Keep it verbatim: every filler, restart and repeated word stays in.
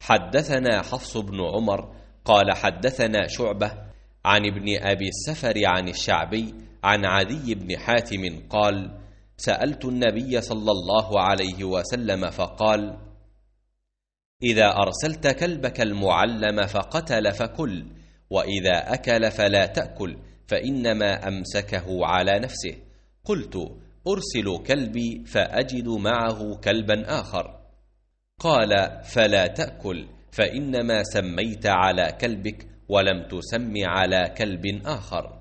حدثنا حفص بن عمر قال حدثنا شعبة عن ابن أبي السفر عن الشعبي عن عدي بن حاتم قال سألت النبي صلى الله عليه وسلم فقال إذا أرسلت كلبك المعلم فقتل فكل، وإذا أكل فلا تأكل، فإنما أمسكه على نفسه. قلت أرسل كلبي فأجد معه كلبا آخر. قال فلا تأكل، فإنما سميت على كلبك ولم تسم على كلب آخر.